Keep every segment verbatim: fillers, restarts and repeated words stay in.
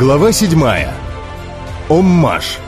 Глава седьмая. Оммаш.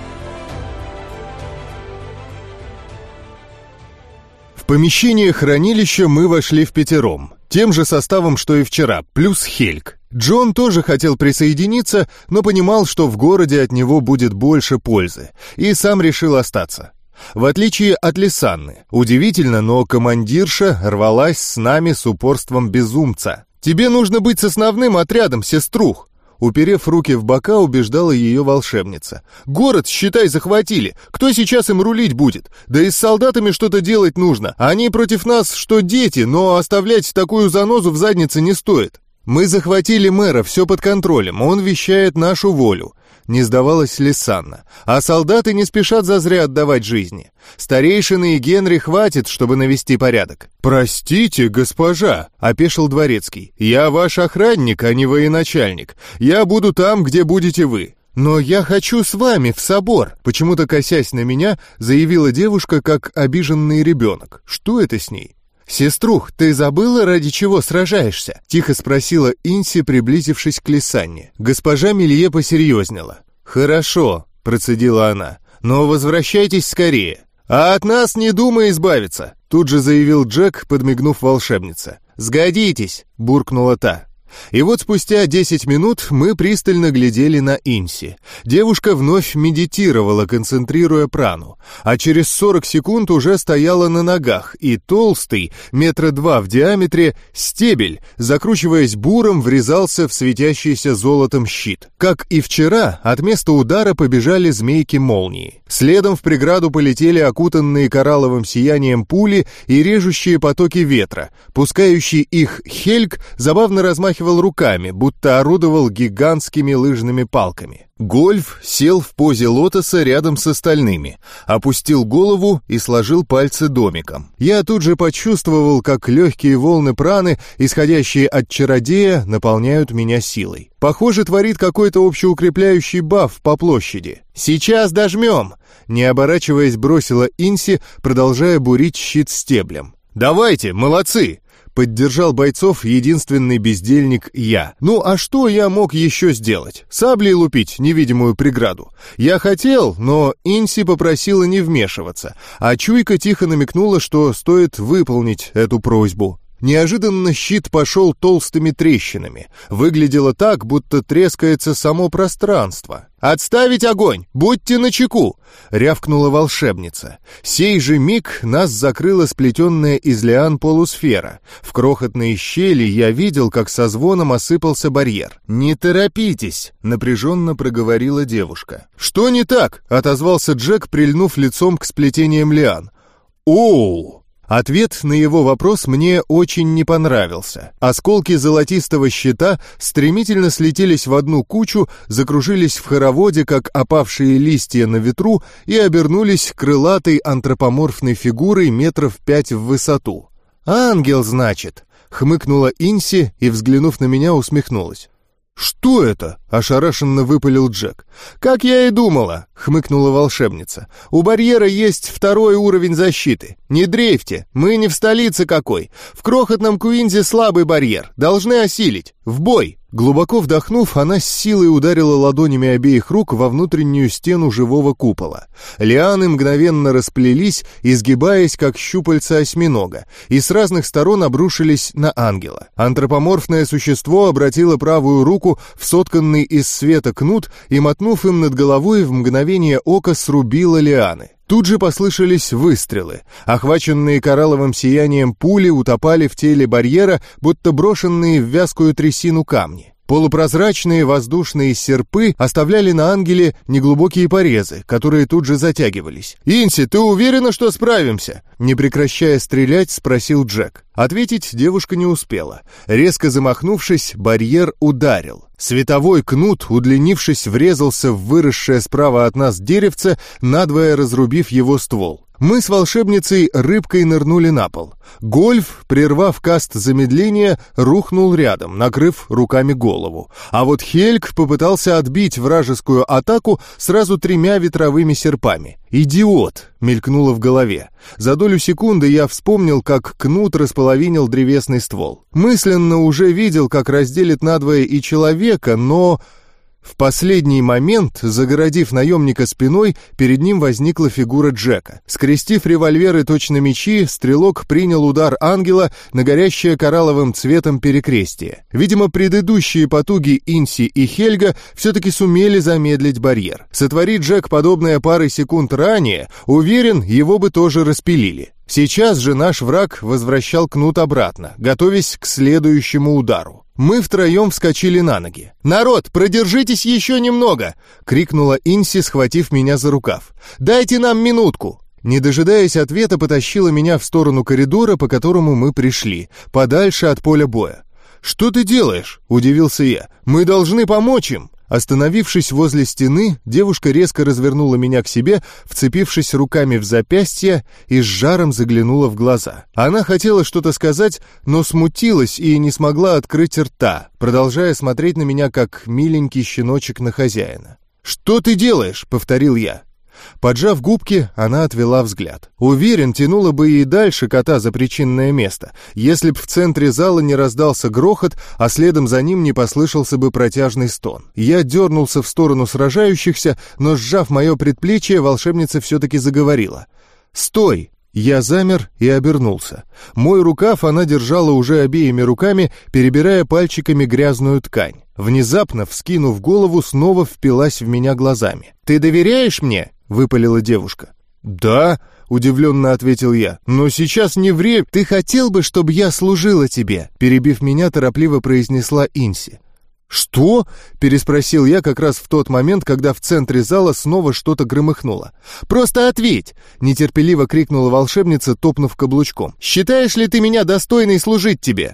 В помещение хранилища мы вошли впятером, тем же составом, что и вчера, плюс Хельг. Джон тоже хотел присоединиться, но понимал, что в городе от него будет больше пользы, и сам решил остаться. В отличие от Лисанны. Удивительно, но командирша рвалась с нами с упорством безумца. «Тебе нужно быть с основным отрядом, сеструх!» Уперев руки в бока, убеждала ее волшебница. «Город, считай, захватили. Кто сейчас им рулить будет? Да и с солдатами что-то делать нужно. Они против нас, что дети, но оставлять такую занозу в заднице не стоит. Мы захватили мэра, все под контролем, он вещает нашу волю». Не сдавалась Лисанна. «А солдаты не спешат зазря отдавать жизни. Старейшины и Генри хватит, чтобы навести порядок». «Простите, госпожа», — опешил дворецкий. «Я ваш охранник, а не военачальник. Я буду там, где будете вы». «Но я хочу с вами в собор», — почему-то косясь на меня, заявила девушка, как обиженный ребенок. «Что это с ней?» «Сеструх, ты забыла, ради чего сражаешься?» — тихо спросила Инси, приблизившись к Лисанне. Госпожа Мелье посерьезнела. «Хорошо», — процедила она, — «но возвращайтесь скорее». «А от нас не думай избавиться», — тут же заявил Джек, подмигнув волшебнице. «Сгодитесь», — буркнула та. И вот спустя десять минут мы пристально глядели на Инси. Девушка вновь медитировала, концентрируя прану, а через сорок секунд уже стояла на ногах, и толстый, метра два в диаметре, стебель, закручиваясь буром, врезался в светящийся золотом щит. Как и вчера, от места удара побежали змейки-молнии. Следом в преграду полетели окутанные коралловым сиянием пули и режущие потоки ветра. Пускающий их Хельг забавно размахивал руками, будто орудовал гигантскими лыжными палками. Гольф сел в позе лотоса рядом с остальными, опустил голову и сложил пальцы домиком. Я тут же почувствовал, как легкие волны праны, исходящие от чародея, наполняют меня силой. Похоже, творит какой-то общеукрепляющий баф по площади. «Сейчас дожмем!» Не оборачиваясь, бросила Инси, продолжая бурить щит стеблем. «Давайте, молодцы!» Поддержал бойцов единственный бездельник я. Ну а что я мог еще сделать? Саблей лупить невидимую преграду. Я хотел, но Инси попросила не вмешиваться, а чуйка тихо намекнула, что стоит выполнить эту просьбу. Неожиданно щит пошел толстыми трещинами. Выглядело так, будто трескается само пространство. «Отставить огонь! Будьте начеку!» — рявкнула волшебница. Сей же миг нас закрыла сплетенная из лиан полусфера. В крохотные щели я видел, как со звоном осыпался барьер. «Не торопитесь!» — напряженно проговорила девушка. «Что не так?» — отозвался Джек, прильнув лицом к сплетениям лиан. «Оу!» Ответ на его вопрос мне очень не понравился. Осколки золотистого щита стремительно слетелись в одну кучу, закружились в хороводе, как опавшие листья на ветру, и обернулись крылатой антропоморфной фигурой метров пять в высоту. «Ангел, значит!» — хмыкнула Инси и, взглянув на меня, усмехнулась. «Что это?» — ошарашенно выпалил Джек. «Как я и думала», — хмыкнула волшебница. «У барьера есть второй уровень защиты. Не дрейфьте, мы не в столице какой. В крохотном Куинзе слабый барьер. Должны осилить. В бой!» Глубоко вдохнув, она с силой ударила ладонями обеих рук во внутреннюю стену живого купола. Лианы мгновенно расплелись, изгибаясь, как щупальца осьминога, и с разных сторон обрушились на ангела. Антропоморфное существо обратило правую руку в сотканный из света кнут и, мотнув им над головой, в мгновение ока срубило лианы. Тут же послышались выстрелы. Охваченные коралловым сиянием пули утопали в теле барьера, будто брошенные в вязкую трясину камни. Полупрозрачные воздушные серпы оставляли на ангеле неглубокие порезы, которые тут же затягивались. «Инси, ты уверена, что справимся?» Не прекращая стрелять, спросил Джек. Ответить девушка не успела. Резко замахнувшись, барьер ударил. Световой кнут, удлинившись, врезался в выросшее справа от нас деревце, надвое разрубив его ствол. Мы с волшебницей рыбкой нырнули на пол. Гольф, прервав каст замедления, рухнул рядом, накрыв руками голову. А вот Хельг попытался отбить вражескую атаку сразу тремя ветровыми серпами. «Идиот!» — мелькнуло в голове. За долю секунды я вспомнил, как кнут располовинил древесный ствол. Мысленно уже видел, как разделит надвое и человека, но... В последний момент, загородив наемника спиной, перед ним возникла фигура Джека. Скрестив револьверы точно мечи, стрелок принял удар ангела на горящее коралловым цветом перекрестие. Видимо, предыдущие потуги Инси и Хельга все-таки сумели замедлить барьер. Сотвори Джек подобное пары секунд ранее, уверен, его бы тоже распилили. Сейчас же наш враг возвращал кнут обратно, готовясь к следующему удару. Мы втроем вскочили на ноги. «Народ, продержитесь еще немного!» — крикнула Инси, схватив меня за рукав. «Дайте нам минутку!» Не дожидаясь ответа, потащила меня в сторону коридора, по которому мы пришли, подальше от поля боя. «Что ты делаешь?» — удивился я. «Мы должны помочь им!» Остановившись возле стены, девушка резко развернула меня к себе, вцепившись руками в запястье, и с жаром заглянула в глаза. Она хотела что-то сказать, но смутилась и не смогла открыть рта, продолжая смотреть на меня, как миленький щеночек на хозяина. «Что ты делаешь?» — повторил я. Поджав губки, она отвела взгляд. Уверен, тянула бы и дальше кота за причинное место, если б в центре зала не раздался грохот, а следом за ним не послышался бы протяжный стон. Я дернулся в сторону сражающихся, но, сжав мое предплечье, волшебница все-таки заговорила. «Стой!» Я замер и обернулся. Мой рукав она держала уже обеими руками, перебирая пальчиками грязную ткань. Внезапно, вскинув голову, снова впилась в меня глазами. «Ты доверяешь мне?» — выпалила девушка. «Да», — удивленно ответил я, — «но сейчас не время». «Ты хотел бы, чтобы я служила тебе?» — перебив меня, торопливо произнесла Инси. «Что?» — переспросил я как раз в тот момент, когда в центре зала снова что-то громыхнуло. «Просто ответь!» — нетерпеливо крикнула волшебница, топнув каблучком. «Считаешь ли ты меня достойной служить тебе?»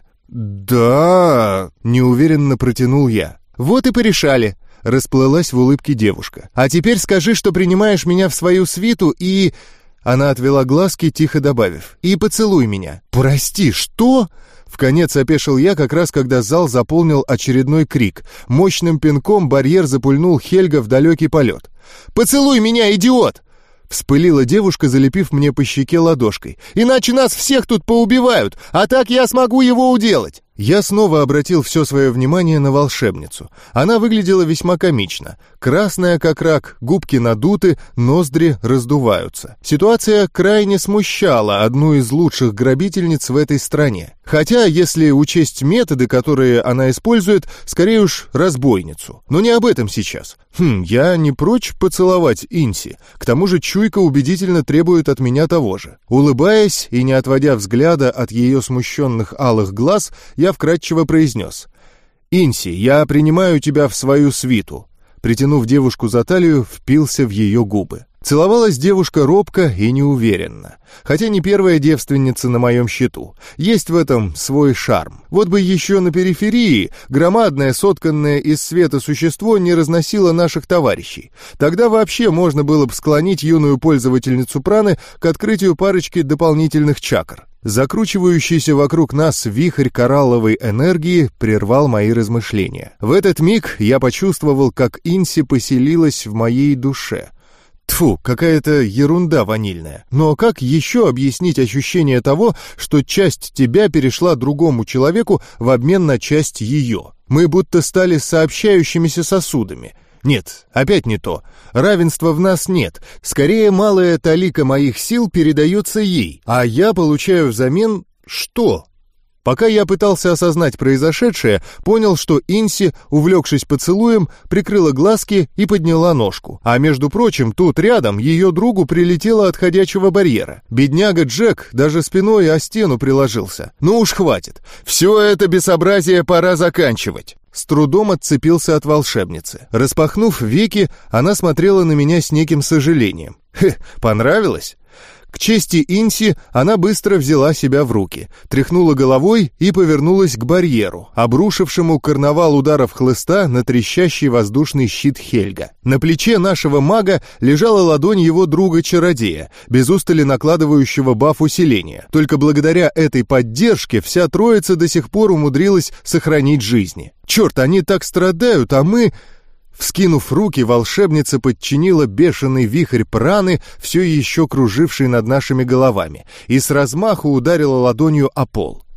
«Да...» — неуверенно протянул я. «Вот и порешали!» — расплылась в улыбке девушка. «А теперь скажи, что принимаешь меня в свою свиту и...» Она отвела глазки, тихо добавив. «И поцелуй меня». «Прости, что?» Вконец опешил я, как раз когда зал заполнил очередной крик. Мощным пинком барьер запульнул Хельга в далекий полет. «Поцелуй меня, идиот!» Вспылила девушка, залепив мне по щеке ладошкой. «Иначе нас всех тут поубивают, а так я смогу его уделать!» Я снова обратил все свое внимание на волшебницу. Она выглядела весьма комично. Красная как рак, губки надуты, ноздри раздуваются. Ситуация крайне смущала одну из лучших грабительниц в этой стране. Хотя, если учесть методы, которые она использует, скорее уж разбойницу. Но не об этом сейчас. Хм, я не прочь поцеловать Инси. К тому же чуйка убедительно требует от меня того же. Улыбаясь и не отводя взгляда от ее смущенных алых глаз, я вкратчиво произнес: «Инси, я принимаю тебя в свою свиту». Притянув девушку за талию, впился в ее губы. Целовалась девушка робко и неуверенно. Хотя не первая девственница на моем счету. Есть в этом свой шарм. Вот бы еще на периферии громадное, сотканное из света существо не разносило наших товарищей. Тогда вообще можно было бы склонить юную пользовательницу праны к открытию парочки дополнительных чакр. Закручивающийся вокруг нас вихрь коралловой энергии прервал мои размышления. В этот миг я почувствовал, как Инси поселилась в моей душе. Тьфу, какая-то ерунда ванильная. Но как еще объяснить ощущение того, что часть тебя перешла другому человеку в обмен на часть ее? Мы будто стали сообщающимися сосудами. Нет, опять не то. Равенства в нас нет. Скорее, малая талика моих сил передается ей, а я получаю взамен что? Пока я пытался осознать произошедшее, понял, что Инси, увлекшись поцелуем, прикрыла глазки и подняла ножку. А между прочим, тут рядом ее другу прилетело от ходячего барьера. Бедняга Джек даже спиной о стену приложился. Ну уж хватит. Все это безобразие пора заканчивать. С трудом отцепился от волшебницы. Распахнув веки, она смотрела на меня с неким сожалением. Хе, понравилось? К чести Инси, она быстро взяла себя в руки, тряхнула головой и повернулась к барьеру, обрушившему карнавал ударов хлыста на трещащий воздушный щит Хельга. На плече нашего мага лежала ладонь его друга-чародея, без устали накладывающего баф усиления. Только благодаря этой поддержке вся троица до сих пор умудрилась сохранить жизни. Черт, они так страдают, а мы... Вскинув руки, волшебница подчинила бешеный вихрь праны, все еще круживший над нашими головами, и с размаху ударила ладонью о пол.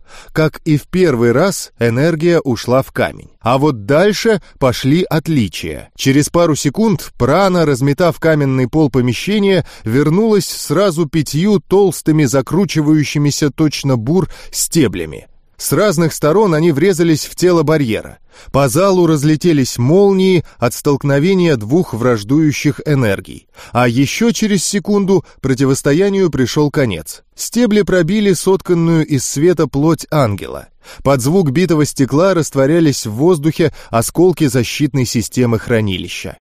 Как и в первый раз, энергия ушла в камень. А вот дальше пошли отличия. Через пару секунд прана, разметав каменный пол помещения, вернулась сразу пятью толстыми, закручивающимися точно бур стеблями. С разных сторон они врезались в тело барьера. По залу разлетелись молнии от столкновения двух враждующих энергий. А еще через секунду противостоянию пришел конец. Стебли пробили сотканную из света плоть ангела. Под звук битого стекла растворялись в воздухе осколки защитной системы хранилища.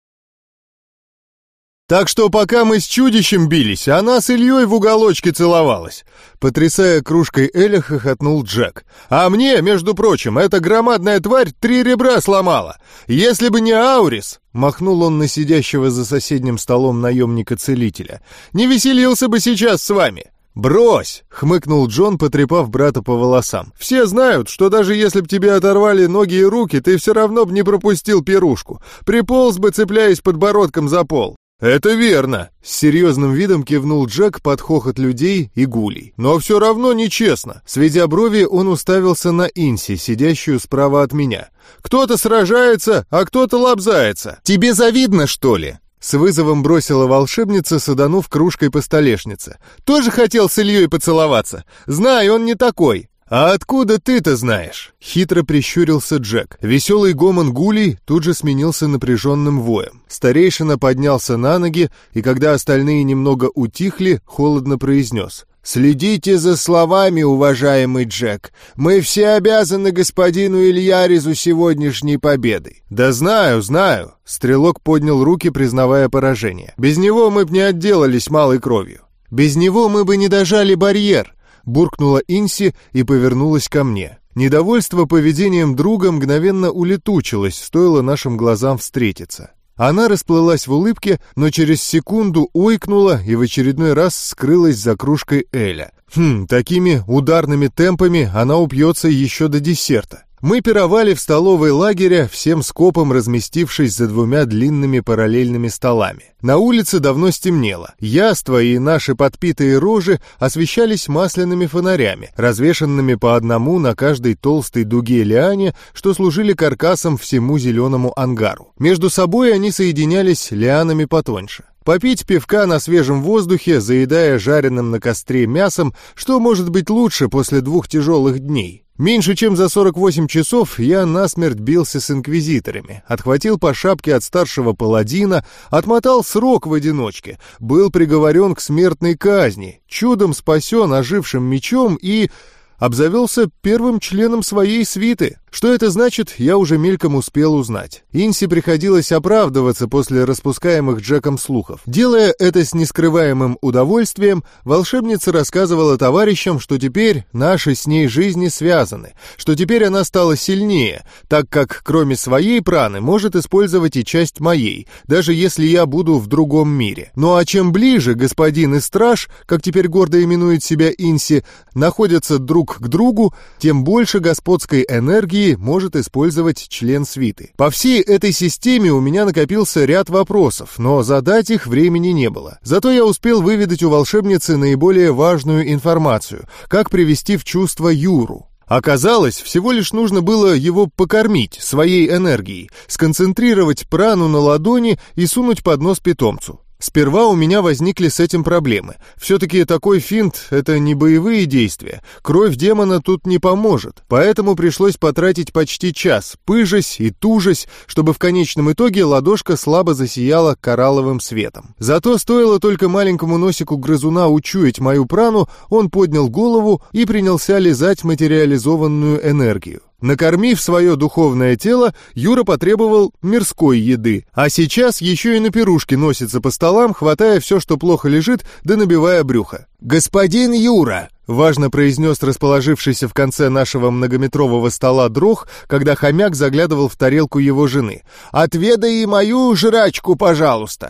«Так что пока мы с чудищем бились, она с Ильей в уголочке целовалась», — потрясая кружкой Эля, хохотнул Джек. «А мне, между прочим, эта громадная тварь три ребра сломала. Если бы не Аурис», — махнул он на сидящего за соседним столом наемника-целителя, — «не веселился бы сейчас с вами». «Брось!» — хмыкнул Джон, потрепав брата по волосам. «Все знают, что даже если б тебе оторвали ноги и руки, ты все равно бы не пропустил пирушку. Приполз бы, цепляясь подбородком за пол». «Это верно!» — с серьезным видом кивнул Джек под хохот людей и гулей. «Но все равно нечестно!» Сведя брови, он уставился на Инси, сидящую справа от меня. «Кто-то сражается, а кто-то лобзается!» «Тебе завидно, что ли?» С вызовом бросила волшебница, саданув кружкой по столешнице. «Тоже хотел с Ильей поцеловаться? Знаю, он не такой!» «А откуда ты-то знаешь?» — хитро прищурился Джек. Веселый гомон гулей тут же сменился напряженным воем. Старейшина поднялся на ноги, и когда остальные немного утихли, холодно произнес: «Следите за словами, уважаемый Джек. Мы все обязаны господину Ильяризу сегодняшней победой». «Да знаю, знаю», — стрелок поднял руки, признавая поражение. «Без него мы б не отделались малой кровью. Без него мы бы не дожали барьер», — буркнула Инси и повернулась ко мне. Недовольство поведением друга мгновенно улетучилось, стоило нашим глазам встретиться. Она расплылась в улыбке, но через секунду ойкнула и в очередной раз скрылась за кружкой Эля. Хм, такими ударными темпами она упьется еще до десерта. Мы пировали в столовой лагеря, всем скопом разместившись за двумя длинными параллельными столами. На улице давно стемнело. Яства и наши подпитые рожи освещались масляными фонарями, развешанными по одному на каждой толстой дуге лиане, что служили каркасом всему зеленому ангару. Между собой они соединялись лианами потоньше. Попить пивка на свежем воздухе, заедая жареным на костре мясом, что может быть лучше после двух тяжелых дней? Меньше чем за сорок восемь часов я насмерть бился с инквизиторами, отхватил по шапке от старшего паладина, отмотал срок в одиночке, был приговорен к смертной казни, чудом спасен ожившим мечом и обзавелся первым членом своей свиты. Что это значит, я уже мельком успел узнать. Инси приходилось оправдываться после распускаемых Джеком слухов. Делая это с нескрываемым удовольствием, волшебница рассказывала товарищам, что теперь наши с ней жизни связаны, что теперь она стала сильнее, так как кроме своей праны может использовать и часть моей, даже если я буду в другом мире. Ну а чем ближе господин и страж, как теперь гордо именует себя Инси, находятся друг к другу, тем больше господской энергии может использовать член свиты. По всей этой системе у меня накопился ряд вопросов, но задать их времени не было. Зато я успел выведать у волшебницы наиболее важную информацию, как привести в чувство Юру. Оказалось, всего лишь нужно было его покормить своей энергией, сконцентрировать прану на ладони и сунуть под нос питомцу. Сперва у меня возникли с этим проблемы. Все-таки такой финт — это не боевые действия. Кровь демона тут не поможет. Поэтому пришлось потратить почти час, пыжась и тужась, чтобы в конечном итоге ладошка слабо засияла коралловым светом. Зато стоило только маленькому носику грызуна учуять мою прану, он поднял голову и принялся лизать материализованную энергию. Накормив свое духовное тело, Юра потребовал мирской еды, а сейчас еще и на пирушке носится по столам, хватая все, что плохо лежит, да набивая брюхо. «Господин Юра!» — важно произнес расположившийся в конце нашего многометрового стола дрох, когда хомяк заглядывал в тарелку его жены. «Отведай и мою жрачку, пожалуйста!»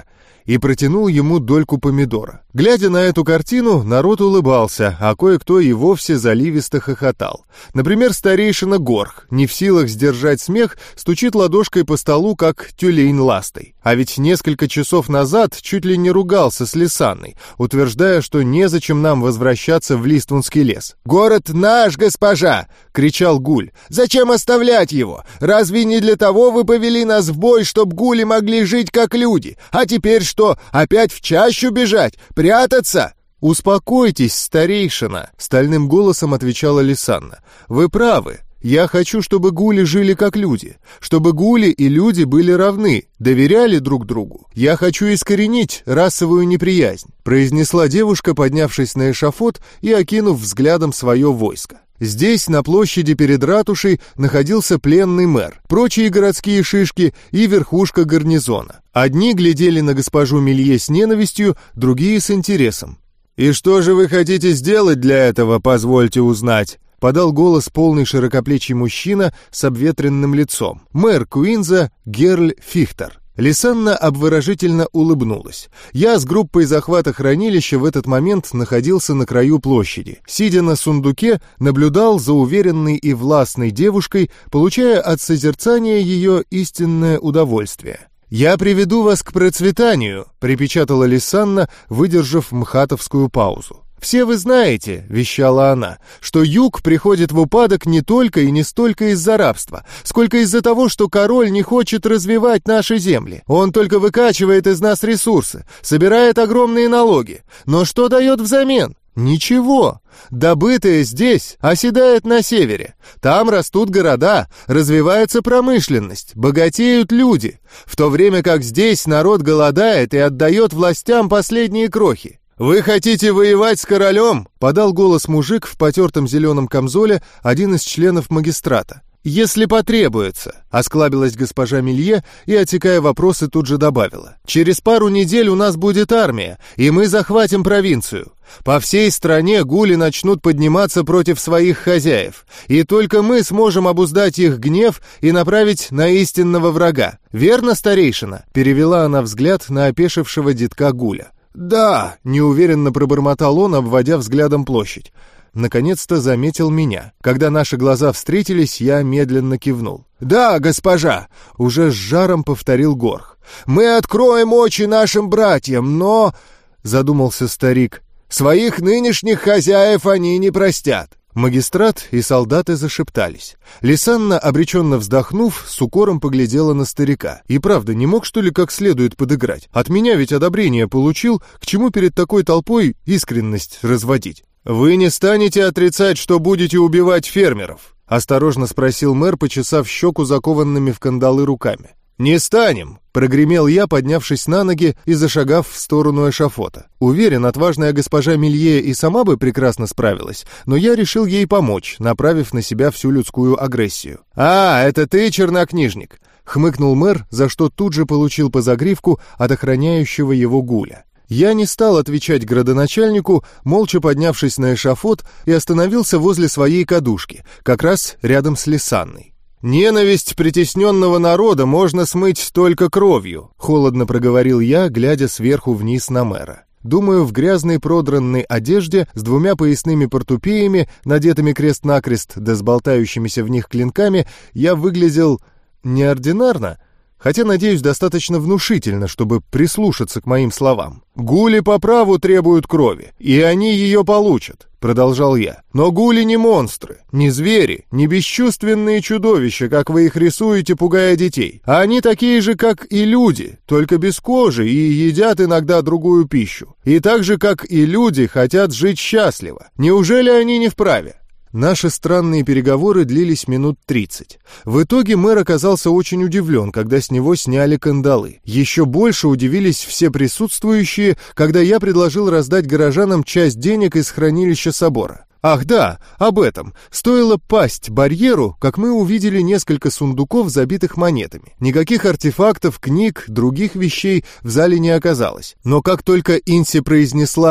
и протянул ему дольку помидора. Глядя на эту картину, народ улыбался, а кое-кто и вовсе заливисто хохотал. Например, старейшина Горх, не в силах сдержать смех, стучит ладошкой по столу, как тюлень ластой. А ведь несколько часов назад чуть ли не ругался с Лисанной, утверждая, что незачем нам возвращаться в Листвунский лес. «Город наш, госпожа!» — кричал Гуль. «Зачем оставлять его? Разве не для того вы повели нас в бой, чтоб гули могли жить как люди? А теперь что, опять в чащу бежать? Прятаться?» «Успокойтесь, старейшина!» — стальным голосом отвечала Лисанна. «Вы правы. Я хочу, чтобы гули жили как люди, чтобы гули и люди были равны, доверяли друг другу. Я хочу искоренить расовую неприязнь», — произнесла девушка, поднявшись на эшафот и окинув взглядом свое войско. Здесь, на площади перед ратушей, находился пленный мэр, прочие городские шишки и верхушка гарнизона. Одни глядели на госпожу Мелье с ненавистью, другие с интересом. «И что же вы хотите сделать для этого, позвольте узнать?» — подал голос полный широкоплечий мужчина с обветренным лицом. Мэр Куинза Герль Фихтер. Лисанна обворожительно улыбнулась. Я с группой захвата хранилища в этот момент находился на краю площади. Сидя на сундуке, наблюдал за уверенной и властной девушкой, получая от созерцания ее истинное удовольствие. «Я приведу вас к процветанию», — припечатала Лисанна, выдержав мхатовскую паузу. «Все вы знаете, — вещала она, — что юг приходит в упадок не только и не столько из-за рабства, сколько из-за того, что король не хочет развивать наши земли. Он только выкачивает из нас ресурсы, собирает огромные налоги. Но что дает взамен? Ничего. Добытое здесь оседает на севере. Там растут города, развивается промышленность, богатеют люди, в то время как здесь народ голодает и отдает властям последние крохи. «Вы хотите воевать с королем?» — подал голос мужик в потертом зеленом камзоле, один из членов магистрата. «Если потребуется», — осклабилась госпожа Мелье и, отсекая вопросы, тут же добавила. «Через пару недель у нас будет армия, и мы захватим провинцию. По всей стране гули начнут подниматься против своих хозяев, и только мы сможем обуздать их гнев и направить на истинного врага. Верно, старейшина?» — перевела она взгляд на опешившего детка Гуля. «Да», — неуверенно пробормотал он, обводя взглядом площадь. Наконец-то заметил меня. Когда наши глаза встретились, я медленно кивнул. «Да, госпожа», — уже с жаром повторил Горх. «Мы откроем очи нашим братьям, но...» — задумался старик. «Своих нынешних хозяев они не простят». Магистрат и солдаты зашептались. Лисанна, обреченно вздохнув, с укором поглядела на старика. И правда, не мог, что ли, как следует подыграть? От меня ведь одобрение получил, к чему перед такой толпой искренность разводить? «Вы не станете отрицать, что будете убивать фермеров?» — осторожно спросил мэр, почесав щеку закованными в кандалы руками. «Не станем!» — прогремел я, поднявшись на ноги и зашагав в сторону эшафота. Уверен, отважная госпожа Мелье и сама бы прекрасно справилась, но я решил ей помочь, направив на себя всю людскую агрессию. «А, это ты, чернокнижник!» — хмыкнул мэр, за что тут же получил по загривку от охраняющего его Гуля. Я не стал отвечать градоначальнику, молча поднявшись на эшафот, и остановился возле своей кадушки, как раз рядом с Лисанной. «Ненависть притесненного народа можно смыть только кровью», — холодно проговорил я, глядя сверху вниз на мэра. Думаю, в грязной продранной одежде с двумя поясными портупеями, надетыми крест-накрест да с болтающимися в них клинками, я выглядел неординарно, хотя, надеюсь, достаточно внушительно, чтобы прислушаться к моим словам. «Гули по праву требуют крови, и они ее получат», — продолжал я. «Но гули не монстры, не звери, не бесчувственные чудовища, как вы их рисуете, пугая детей. А они такие же, как и люди, только без кожи и едят иногда другую пищу. И так же, как и люди, хотят жить счастливо. Неужели они не вправе?» Наши странные переговоры длились минут тридцать. В итоге мэр оказался очень удивлен, когда с него сняли кандалы. Еще больше удивились все присутствующие, когда я предложил раздать горожанам часть денег из хранилища собора. Ах да, об этом. Стоило пасть барьеру, как мы увидели несколько сундуков, забитых монетами. Никаких артефактов, книг, других вещей в зале не оказалось. Но как только Инси произнесла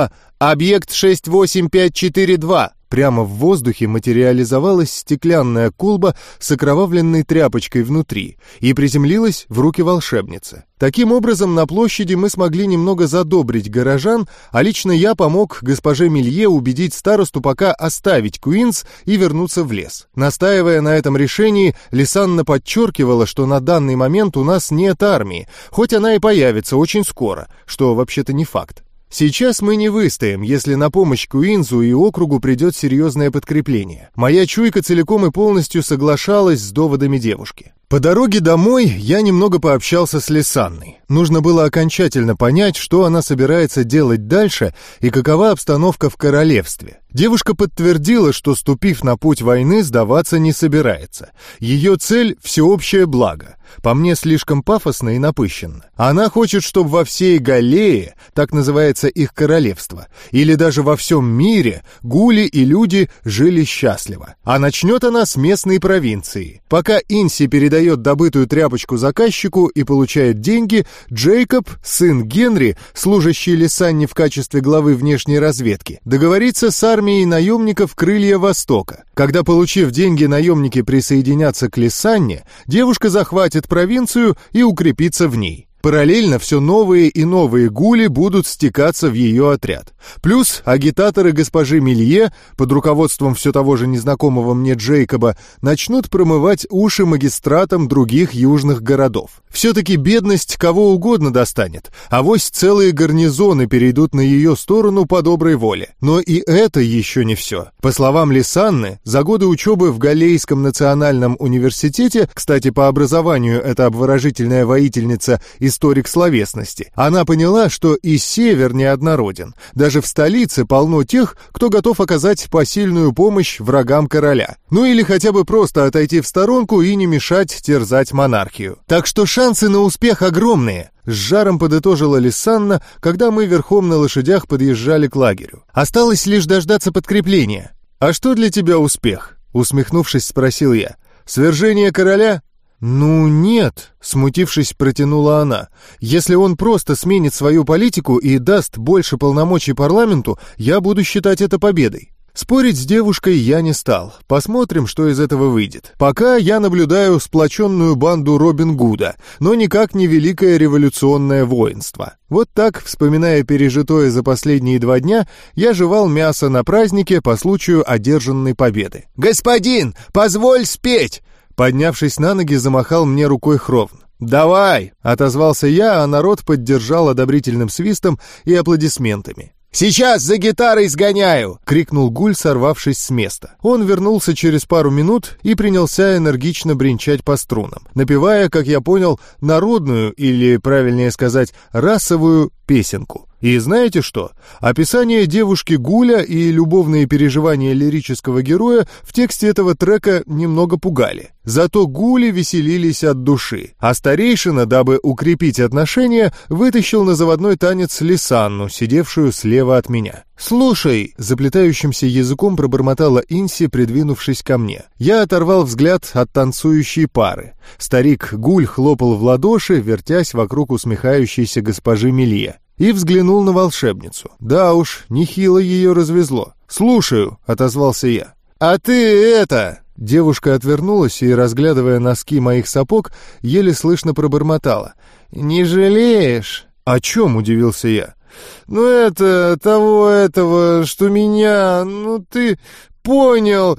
«Объект шесть восемь пять четыре два». Прямо в воздухе материализовалась стеклянная колба с окровавленной тряпочкой внутри и приземлилась в руки волшебницы. Таким образом, на площади мы смогли немного задобрить горожан, а лично я помог госпоже Мелье убедить старосту пока оставить Куинс и вернуться в лес. Настаивая на этом решении, Лисанна подчеркивала, что на данный момент у нас нет армии, хоть она и появится очень скоро, что вообще-то не факт. Сейчас мы не выстоим, если на помощь Куинзу и округу придет серьезное подкрепление. Моя чуйка целиком и полностью соглашалась с доводами девушки. По дороге домой я немного пообщался с Лисанной. Нужно было окончательно понять, что она собирается делать дальше и какова обстановка в королевстве. Девушка подтвердила, что, ступив на путь войны, сдаваться не собирается. Ее цель — всеобщее благо. По мне, слишком пафосно и напыщенно. Она хочет, чтобы во всей Галлее, так называется их королевство, или даже во всем мире, гули и люди жили счастливо. А начнет она с местной провинции. Пока Инси передает добытую тряпочку заказчику и получает деньги, Джейкоб, сын Генри, служащий Лисанне в качестве главы внешней разведки, договорится с армией наемников «Крылья Востока». Когда, получив деньги, наемники присоединятся к Лисанне, девушка захватит провинцию и укрепится в ней. Параллельно все новые и новые гули будут стекаться в ее отряд. Плюс агитаторы госпожи Мелье, под руководством все того же незнакомого мне Джейкоба, начнут промывать уши магистратам других южных городов. Все-таки бедность кого угодно достанет, авось целые гарнизоны перейдут на ее сторону по доброй воле. Но и это еще не все. По словам Лисанны, за годы учебы в Галлейском национальном университете, кстати, по образованию это обворожительная воительница и историк словесности, она поняла, что и север неоднороден. Даже в столице полно тех, кто готов оказать посильную помощь врагам короля. Ну или хотя бы просто отойти в сторонку и не мешать терзать монархию. Так что шансы на успех огромные. С жаром подытожила Лисанна, когда мы верхом на лошадях подъезжали к лагерю. Осталось лишь дождаться подкрепления. «А что для тебя успех?» — усмехнувшись, спросил я. «Свержение короля?» «Ну нет», — смутившись, протянула она. «Если он просто сменит свою политику и даст больше полномочий парламенту, я буду считать это победой». Спорить с девушкой я не стал. Посмотрим, что из этого выйдет. Пока я наблюдаю сплоченную банду Робин Гуда, но никак не великое революционное воинство. Вот так, вспоминая пережитое за последние два дня, я жевал мясо на празднике по случаю одержанной победы. «Господин, позволь спеть!» Поднявшись на ноги, замахал мне рукой Хровн. «Давай!» — отозвался я, а народ поддержал одобрительным свистом и аплодисментами. «Сейчас за гитарой сгоняю!» — крикнул Гуль, сорвавшись с места. Он вернулся через пару минут и принялся энергично бренчать по струнам, напевая, как я понял, народную, или, правильнее сказать, расовую песенку. И знаете что? Описание девушки Гуля и любовные переживания лирического героя в тексте этого трека немного пугали. Зато гули веселились от души, а старейшина, дабы укрепить отношения, вытащил на заводной танец Лисанну, сидевшую слева от меня. «Слушай», — заплетающимся языком пробормотала Инси, придвинувшись ко мне. Я оторвал взгляд от танцующей пары. Старик Гуль хлопал в ладоши, вертясь вокруг усмехающейся госпожи Мелье. И взглянул на волшебницу. Да уж, нехило ее развезло. «Слушаю», — отозвался я. «А ты это...» Девушка отвернулась и, разглядывая носки моих сапог, еле слышно пробормотала. «Не жалеешь?» «О чем?» — удивился я. «Ну это... того этого, что меня... ну ты... понял...»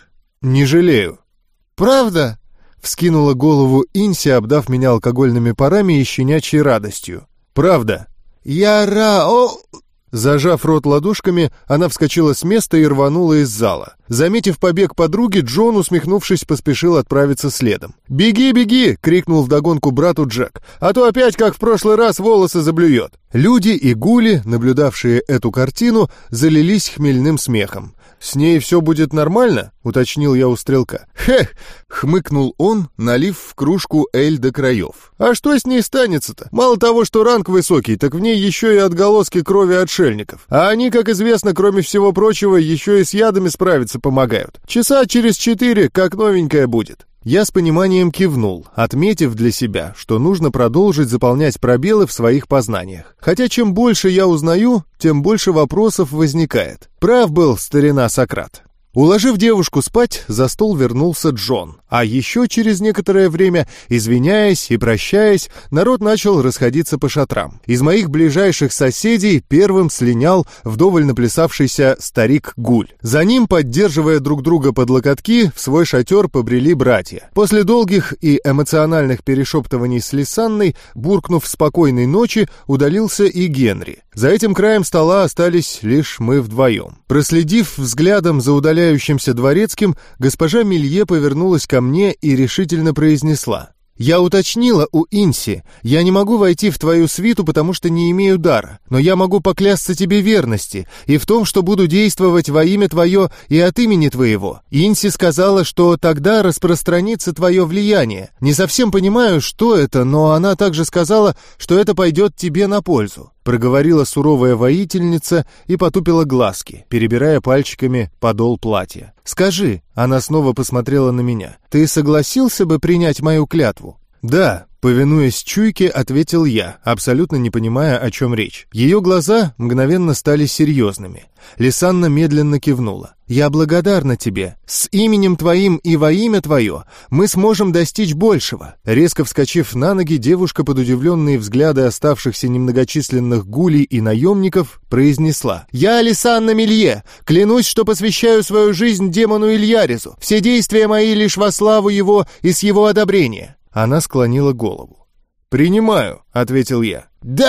«Не жалею». «Правда?» — вскинула голову Инси, обдав меня алкогольными парами и щенячьей радостью. «Правда». «Я ра... о...» Зажав рот ладошками, она вскочила с места и рванула из зала. Заметив побег подруги, Джон, усмехнувшись, поспешил отправиться следом. «Беги, беги!» — крикнул вдогонку брату Джек. «А то опять, как в прошлый раз, волосы заблюет!» Люди и гули, наблюдавшие эту картину, залились хмельным смехом. «С ней все будет нормально?» — уточнил я у стрелка. «Хех!» — хмыкнул он, налив в кружку эль до краев. «А что с ней станется-то? Мало того, что ранг высокий, так в ней еще и отголоски крови отшельников. А они, как известно, кроме всего прочего, еще и с ядами справиться помогают. Часа через четыре, как новенькая будет». Я с пониманием кивнул, отметив для себя, что нужно продолжить заполнять пробелы в своих познаниях. Хотя чем больше я узнаю, тем больше вопросов возникает. Прав был старина Сократ. Уложив девушку спать, за стол вернулся Джон. А еще через некоторое время, извиняясь и прощаясь, народ начал расходиться по шатрам. Из моих ближайших соседей первым слинял вдоволь наплясавшийся старик Гуль. За ним, поддерживая друг друга под локотки, в свой шатер побрели братья. После долгих и эмоциональных перешептываний с Лисанной, буркнув «спокойной ночи», удалился и Генри. За этим краем стола остались лишь мы вдвоем. Проследив взглядом за удаляющимся дворецким, госпожа Милье повернулась ко мне и решительно произнесла: «Я уточнила у Инси, я не могу войти в твою свиту, потому что не имею дара, но я могу поклясться тебе верности и в том, что буду действовать во имя твое и от имени твоего. Инси сказала, что тогда распространится твое влияние. Не совсем понимаю, что это, но она также сказала, что это пойдет тебе на пользу», — проговорила суровая воительница и потупила глазки, перебирая пальчиками подол платья. «Скажи», — она снова посмотрела на меня, — «ты согласился бы принять мою клятву?» «Да», — повинуясь чуйке, ответил я, абсолютно не понимая, о чем речь. Ее глаза мгновенно стали серьезными. Лисанна медленно кивнула. «Я благодарна тебе. С именем твоим и во имя твое мы сможем достичь большего». Резко вскочив на ноги, девушка под удивленные взгляды оставшихся немногочисленных гулей и наемников произнесла: «Я Лисанна Милье, клянусь, что посвящаю свою жизнь демону Ильяризу. Все действия мои лишь во славу его и с его одобрения». Она склонила голову. «Принимаю», — ответил я.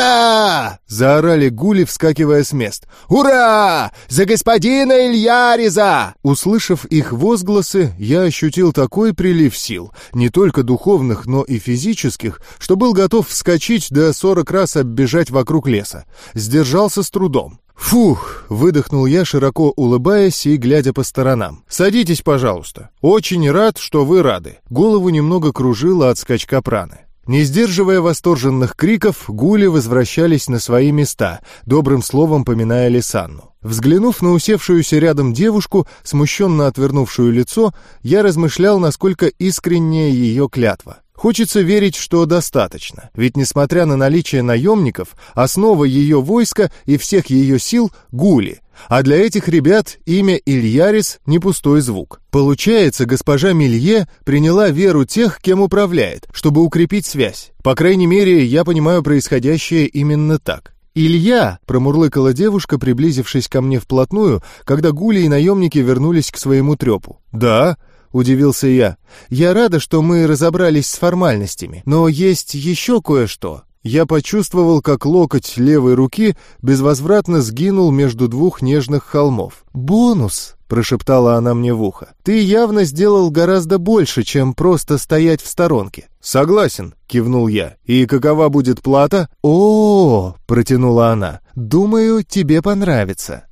«Да!» — заорали гули, вскакивая с мест. «Ура! За господина Ильяриза!» Услышав их возгласы, я ощутил такой прилив сил, не только духовных, но и физических, что был готов вскочить да сорок раз оббежать вокруг леса. Сдержался с трудом. «Фух!» — выдохнул я, широко улыбаясь и глядя по сторонам. «Садитесь, пожалуйста. Очень рад, что вы рады». Голову немного кружило от скачка праны. Не сдерживая восторженных криков, гули возвращались на свои места, добрым словом поминая Лисанну. Взглянув на усевшуюся рядом девушку, смущенно отвернувшую лицо, я размышлял, насколько искренняя ее клятва. Хочется верить, что достаточно, ведь, несмотря на наличие наемников, основа ее войска и всех ее сил — гули, а для этих ребят имя Ильяриз — не пустой звук. Получается, госпожа Милье приняла веру тех, кем управляет, чтобы укрепить связь. По крайней мере, я понимаю происходящее именно так. «Илья!» — промурлыкала девушка, приблизившись ко мне вплотную, когда гули и наемники вернулись к своему трепу. «Да?» — удивился я. «Я рада, что мы разобрались с формальностями, но есть еще кое-что». Я почувствовал, как локоть левой руки безвозвратно сгинул между двух нежных холмов. «Бонус!» — прошептала она мне в ухо. «Ты явно сделал гораздо больше, чем просто стоять в сторонке». «Согласен», — кивнул я. «И какова будет плата?» «О-о-о!» — протянула она. «Думаю, тебе понравится».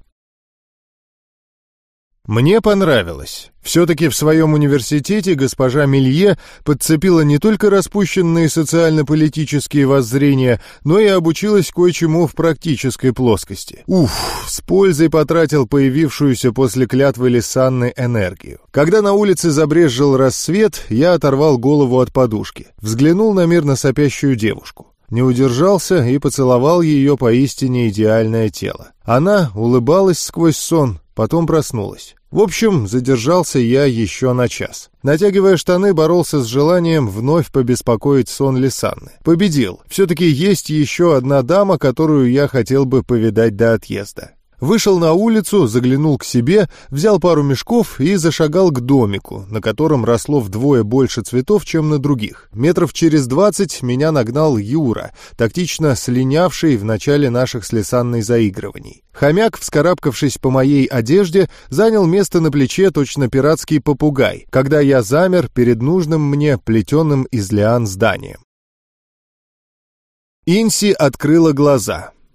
Мне понравилось. Все-таки в своем университете госпожа Милье подцепила не только распущенные социально-политические воззрения, но и обучилась кое-чему в практической плоскости. Уф, с пользой потратил появившуюся после клятвы Лисанны энергию. Когда на улице забрезжил рассвет, я оторвал голову от подушки, взглянул на мирно сопящую девушку. Не удержался и поцеловал ее поистине идеальное тело. Она улыбалась сквозь сон, потом проснулась. В общем, задержался я еще на час. Натягивая штаны, боролся с желанием вновь побеспокоить сон Лисанны. Победил. Все-таки есть еще одна дама, которую я хотел бы повидать до отъезда. Вышел на улицу, заглянул к себе, взял пару мешков и зашагал к домику, на котором росло вдвое больше цветов, чем на других. Метров через двадцать меня нагнал Юра, тактично слинявший в начале наших с Лисанной заигрываний. Хомяк, вскарабкавшись по моей одежде, занял место на плече точно пиратский попугай, когда я замер перед нужным мне плетеным из лиан зданием. Инси открыла глаза.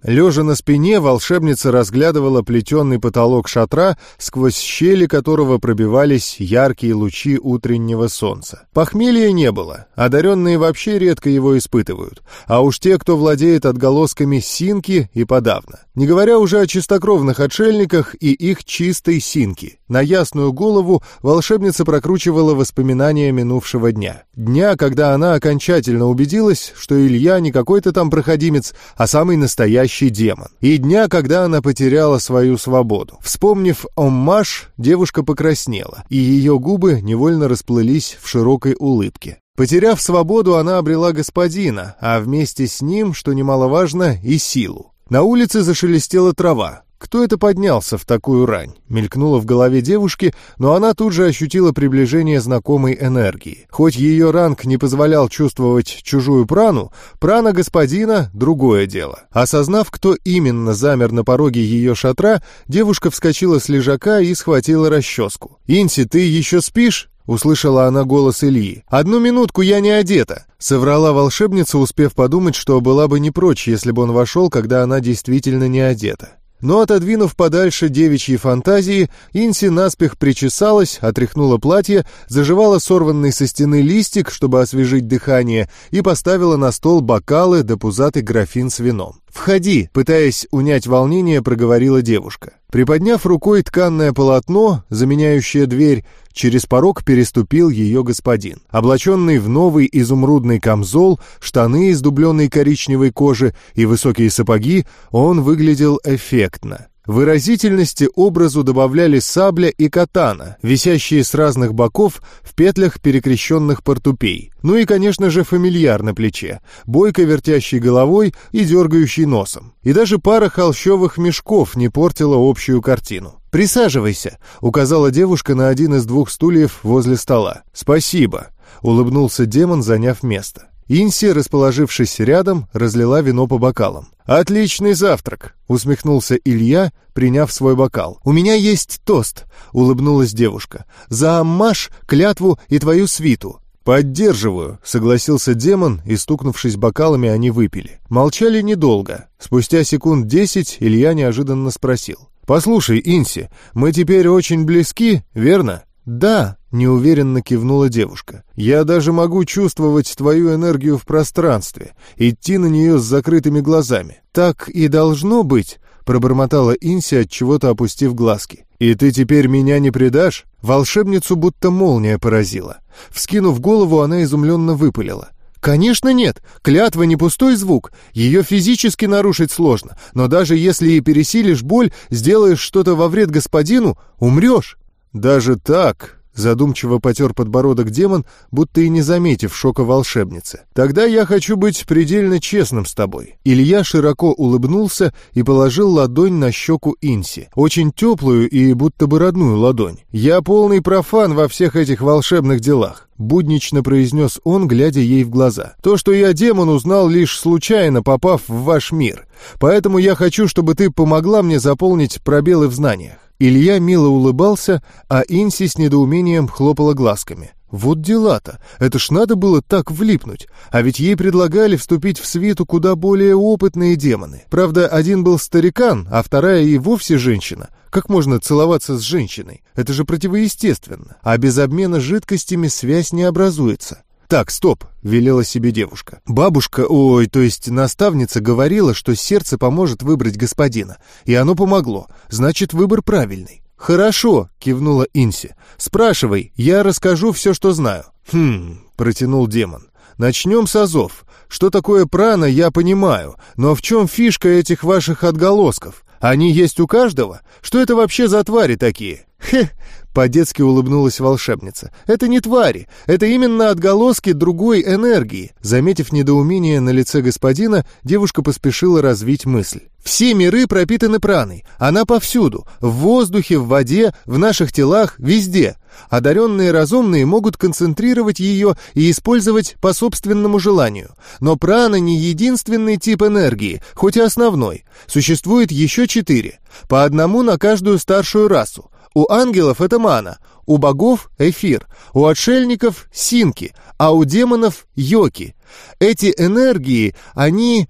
Лежа на спине, волшебница разглядывала плетеный потолок шатра, сквозь щели которого пробивались яркие лучи утреннего солнца. Похмелья не было, одаренные вообще редко его испытывают, а уж те, кто владеет отголосками синки, и подавно. Не говоря уже о чистокровных отшельниках и их чистой синки. На ясную голову волшебница прокручивала воспоминания минувшего дня. Дня, когда она окончательно убедилась, что Илья не какой-то там проходимец, а самый настоящий демон. И дня, когда она потеряла свою свободу. Вспомнив оммаж, девушка покраснела, и ее губы невольно расплылись в широкой улыбке. Потеряв свободу, она обрела господина, а вместе с ним, что немаловажно, и силу. На улице зашелестела трава. Кто это поднялся в такую рань? Мелькнуло в голове девушки, но она тут же ощутила приближение знакомой энергии. Хоть ее ранг не позволял чувствовать чужую прану, прана господина — другое дело. Осознав, кто именно замер на пороге ее шатра, девушка вскочила с лежака и схватила расческу. «Инси, ты еще спишь?» — услышала она голос Ильи. «Одну минутку, я не одета!» — соврала волшебница, успев подумать, что была бы не прочь, если бы он вошел, когда она действительно не одета. Но, отодвинув подальше девичьи фантазии, Инси наспех причесалась, отряхнула платье, заживала сорванный со стены листик, чтобы освежить дыхание, и поставила на стол бокалы да пузатый графин с вином. «Входи», — пытаясь унять волнение, проговорила девушка. Приподняв рукой тканное полотно, заменяющее дверь, через порог переступил ее господин. Облаченный в новый изумрудный камзол, штаны из дубленной коричневой кожи и высокие сапоги, он выглядел эффектно. Выразительности образу добавляли сабля и катана, висящие с разных боков в петлях перекрещенных портупей. Ну и, конечно же, фамильяр на плече, бойко вертящий головой и дергающий носом. И даже пара холщовых мешков не портила общую картину. «Присаживайся», — указала девушка на один из двух стульев возле стола. «Спасибо», — улыбнулся демон, заняв место. Инси, расположившись рядом, разлила вино по бокалам. «Отличный завтрак!» — усмехнулся Илья, приняв свой бокал. «У меня есть тост!» — улыбнулась девушка. «За оммаж, клятву и твою свиту!» «Поддерживаю», — согласился демон, и, стукнувшись бокалами, они выпили. Молчали недолго. Спустя секунд десять Илья неожиданно спросил. «Послушай, Инси, мы теперь очень близки, верно?» «Да», — неуверенно кивнула девушка. «Я даже могу чувствовать твою энергию в пространстве, идти на нее с закрытыми глазами». «Так и должно быть», — пробормотала Инси, отчего-то опустив глазки. «И ты теперь меня не предашь?» Волшебницу будто молния поразила. Вскинув голову, она изумленно выпалила. «Конечно нет! Клятва не пустой звук. Ее физически нарушить сложно, но даже если и пересилишь боль, сделаешь что-то во вред господину, умрешь». «Даже так?» — задумчиво потер подбородок демон, будто и не заметив шока волшебницы. «Тогда я хочу быть предельно честным с тобой». Илья широко улыбнулся и положил ладонь на щеку Инси. Очень теплую и будто бы родную ладонь. «Я полный профан во всех этих волшебных делах», — буднично произнес он, глядя ей в глаза. «То, что я демон, узнал лишь случайно, попав в ваш мир. Поэтому я хочу, чтобы ты помогла мне заполнить пробелы в знаниях». Илья мило улыбался, а Инси с недоумением хлопала глазками. Вот дела-то, это ж надо было так влипнуть, а ведь ей предлагали вступить в свиту куда более опытные демоны. Правда, один был старикан, а вторая и вовсе женщина. Как можно целоваться с женщиной? Это же противоестественно, а без обмена жидкостями связь не образуется. «Так, стоп», — велела себе девушка. «Бабушка, ой, то есть наставница говорила, что сердце поможет выбрать господина. И оно помогло. Значит, выбор правильный». «Хорошо», — кивнула Инси. «Спрашивай, я расскажу все, что знаю». «Хм», — протянул демон. «Начнем с азов. Что такое прана, я понимаю. Но в чем фишка этих ваших отголосков? Они есть у каждого? Что это вообще за твари такие?» «Хе!» — по-детски улыбнулась волшебница. «Это не твари, это именно отголоски другой энергии». Заметив недоумение на лице господина, девушка поспешила развить мысль. «Все миры пропитаны праной, она повсюду, в воздухе, в воде, в наших телах, везде. Одаренные разумные могут концентрировать ее и использовать по собственному желанию. Но прана не единственный тип энергии, хоть и основной. Существует еще четыре, по одному на каждую старшую расу. У ангелов это мана, у богов — эфир, у отшельников — синки, а у демонов — йоки. Эти энергии, они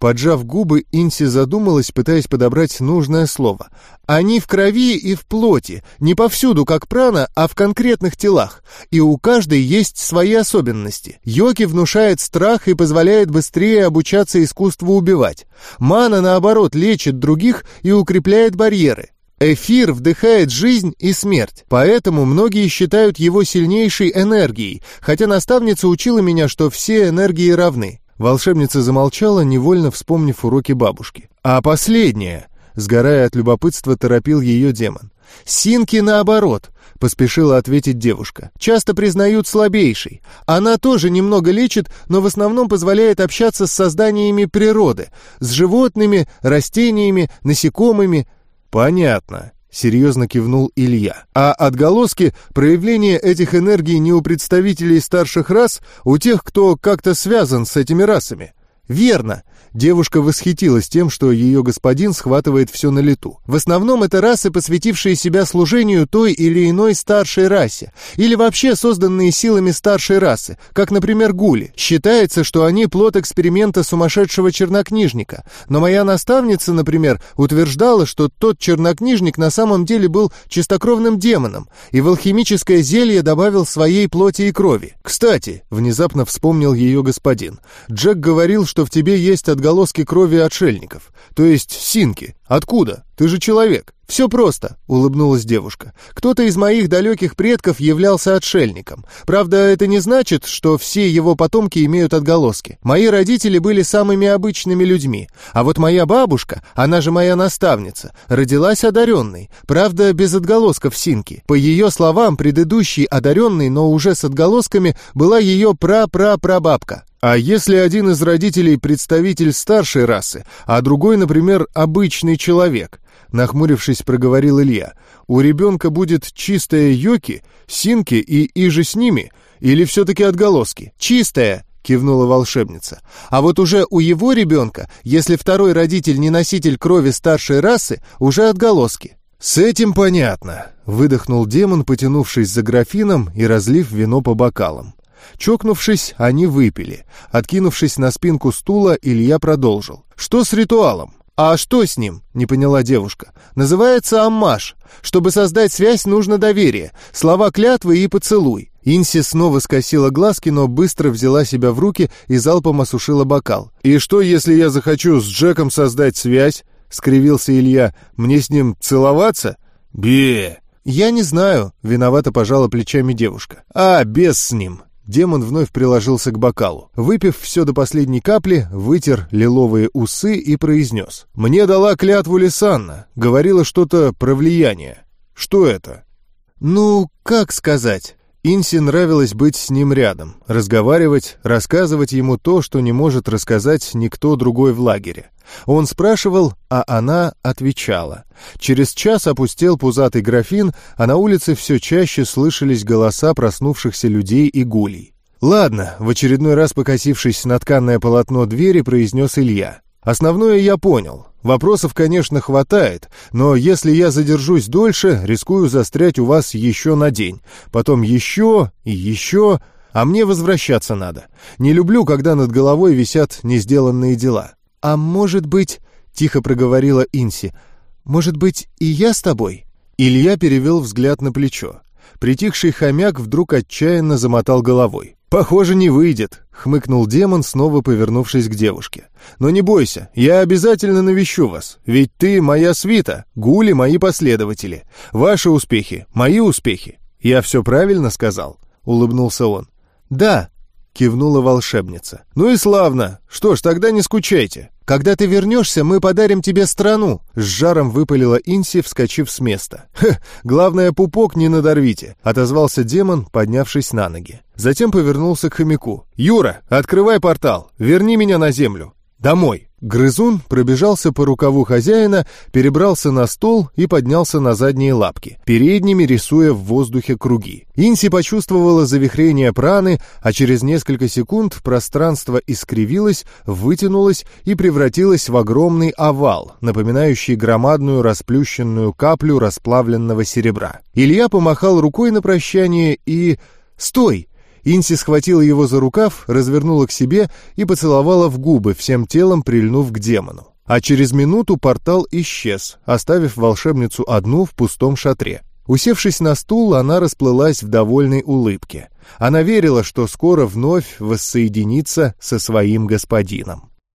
Поджав губы, Инси задумалась, пытаясь подобрать нужное слово. «Они в крови и в плоти, не повсюду, как прана, а в конкретных телах. И у каждой есть свои особенности. Йоки внушает страх и позволяет быстрее обучаться искусству убивать. Мана, наоборот, лечит других и укрепляет барьеры. Эфир вдыхает жизнь и смерть, поэтому многие считают его сильнейшей энергией, хотя наставница учила меня, что все энергии равны». Волшебница замолчала, невольно вспомнив уроки бабушки. «А последнее?» — сгорая от любопытства, торопил ее демон. «Синки наоборот», — поспешила ответить девушка. «Часто признают слабейшей. Она тоже немного лечит, но в основном позволяет общаться с созданиями природы, с животными, растениями, насекомыми». «Понятно», — серьезно кивнул Илья. «А отголоски проявления этих энергий не у представителей старших рас, у тех, кто как-то связан с этими расами?» «Верно». Девушка восхитилась тем, что ее господин схватывает все на лету. В основном это расы, посвятившие себя служению той или иной старшей расе, или вообще созданные силами старшей расы, как, например, гули. Считается, что они плод эксперимента сумасшедшего чернокнижника, но моя наставница, например, утверждала, что тот чернокнижник на самом деле был чистокровным демоном, и в алхимическое зелье добавил своей плоти и крови. «Кстати», — внезапно вспомнил ее господин, «Джек говорил, что в тебе есть отголоски крови отшельников, то есть синки. Откуда? Ты же человек». «Все просто», — улыбнулась девушка. «Кто-то из моих далеких предков являлся отшельником. Правда, это не значит, что все его потомки имеют отголоски. Мои родители были самыми обычными людьми. А вот моя бабушка, она же моя наставница, родилась одаренной. Правда, без отголосков синки. По ее словам, предыдущий одаренный, но уже с отголосками, была ее пра-пра-прабабка». «А если один из родителей представитель старшей расы, а другой, например, обычный человек?» Нахмурившись, проговорил Илья. «У ребенка будет чистая йоки, синки и иже с ними? Или все-таки отголоски?» «Чистая», — кивнула волшебница. «А вот уже у его ребенка, если второй родитель не носитель крови старшей расы, уже отголоски». «С этим понятно», — выдохнул демон, потянувшись за графином и разлив вино по бокалам. Чокнувшись, они выпили. Откинувшись на спинку стула, Илья продолжил. «Что с ритуалом?» «А что с ним?» — не поняла девушка. «Называется аммаж. Чтобы создать связь, нужно доверие. Слова клятвы и поцелуй». Инси снова скосила глазки, но быстро взяла себя в руки и залпом осушила бокал. «И что, если я захочу с Джеком создать связь?» — скривился Илья. «Мне с ним целоваться?» «Бе!» «Я не знаю», — виновато пожала плечами девушка. «А, без с ним». Демон вновь приложился к бокалу. Выпив все до последней капли, вытер лиловые усы и произнес. «Мне дала клятву Лисанна. Говорила что-то про влияние. Что это?» «Ну, как сказать?» Инси нравилось быть с ним рядом, разговаривать, рассказывать ему то, что не может рассказать никто другой в лагере. Он спрашивал, а она отвечала. Через час опустел пузатый графин, а на улице все чаще слышались голоса проснувшихся людей и гулей. «Ладно», — в очередной раз покосившись на тканное полотно двери, произнес Илья. «Основное я понял. Вопросов, конечно, хватает, но если я задержусь дольше, рискую застрять у вас еще на день. Потом еще и еще, а мне возвращаться надо. Не люблю, когда над головой висят несделанные дела». «А может быть, — тихо проговорила Инси, — может быть, и я с тобой?» Илья перевел взгляд на плечо. Притихший хомяк вдруг отчаянно замотал головой. «Похоже, не выйдет», — хмыкнул демон, снова повернувшись к девушке. «Но не бойся, я обязательно навещу вас, ведь ты моя свита, гули мои последователи. Ваши успехи, мои успехи. Я все правильно сказал?» — улыбнулся он. «Да», — кивнула волшебница. «Ну и славно. Что ж, тогда не скучайте. Когда ты вернешься, мы подарим тебе страну», — с жаром выпалила Инси, вскочив с места. «Хе, главное, пупок не надорвите», — отозвался демон, поднявшись на ноги. Затем повернулся к хомяку. «Юра, открывай портал, верни меня на землю. Домой». Грызун пробежался по рукаву хозяина, перебрался на стол и поднялся на задние лапки, передними рисуя в воздухе круги. Инси почувствовала завихрение праны, а через несколько секунд пространство искривилось, вытянулось и превратилось в огромный овал, напоминающий громадную расплющенную каплю расплавленного серебра. Илья помахал рукой на прощание и... «Стой!» Инси схватила его за рукав, развернула к себе и поцеловала в губы, всем телом прильнув к демону. А через минуту портал исчез, оставив волшебницу одну в пустом шатре. Усевшись на стул, она расплылась в довольной улыбке. Она верила, что скоро вновь воссоединится со своим господином.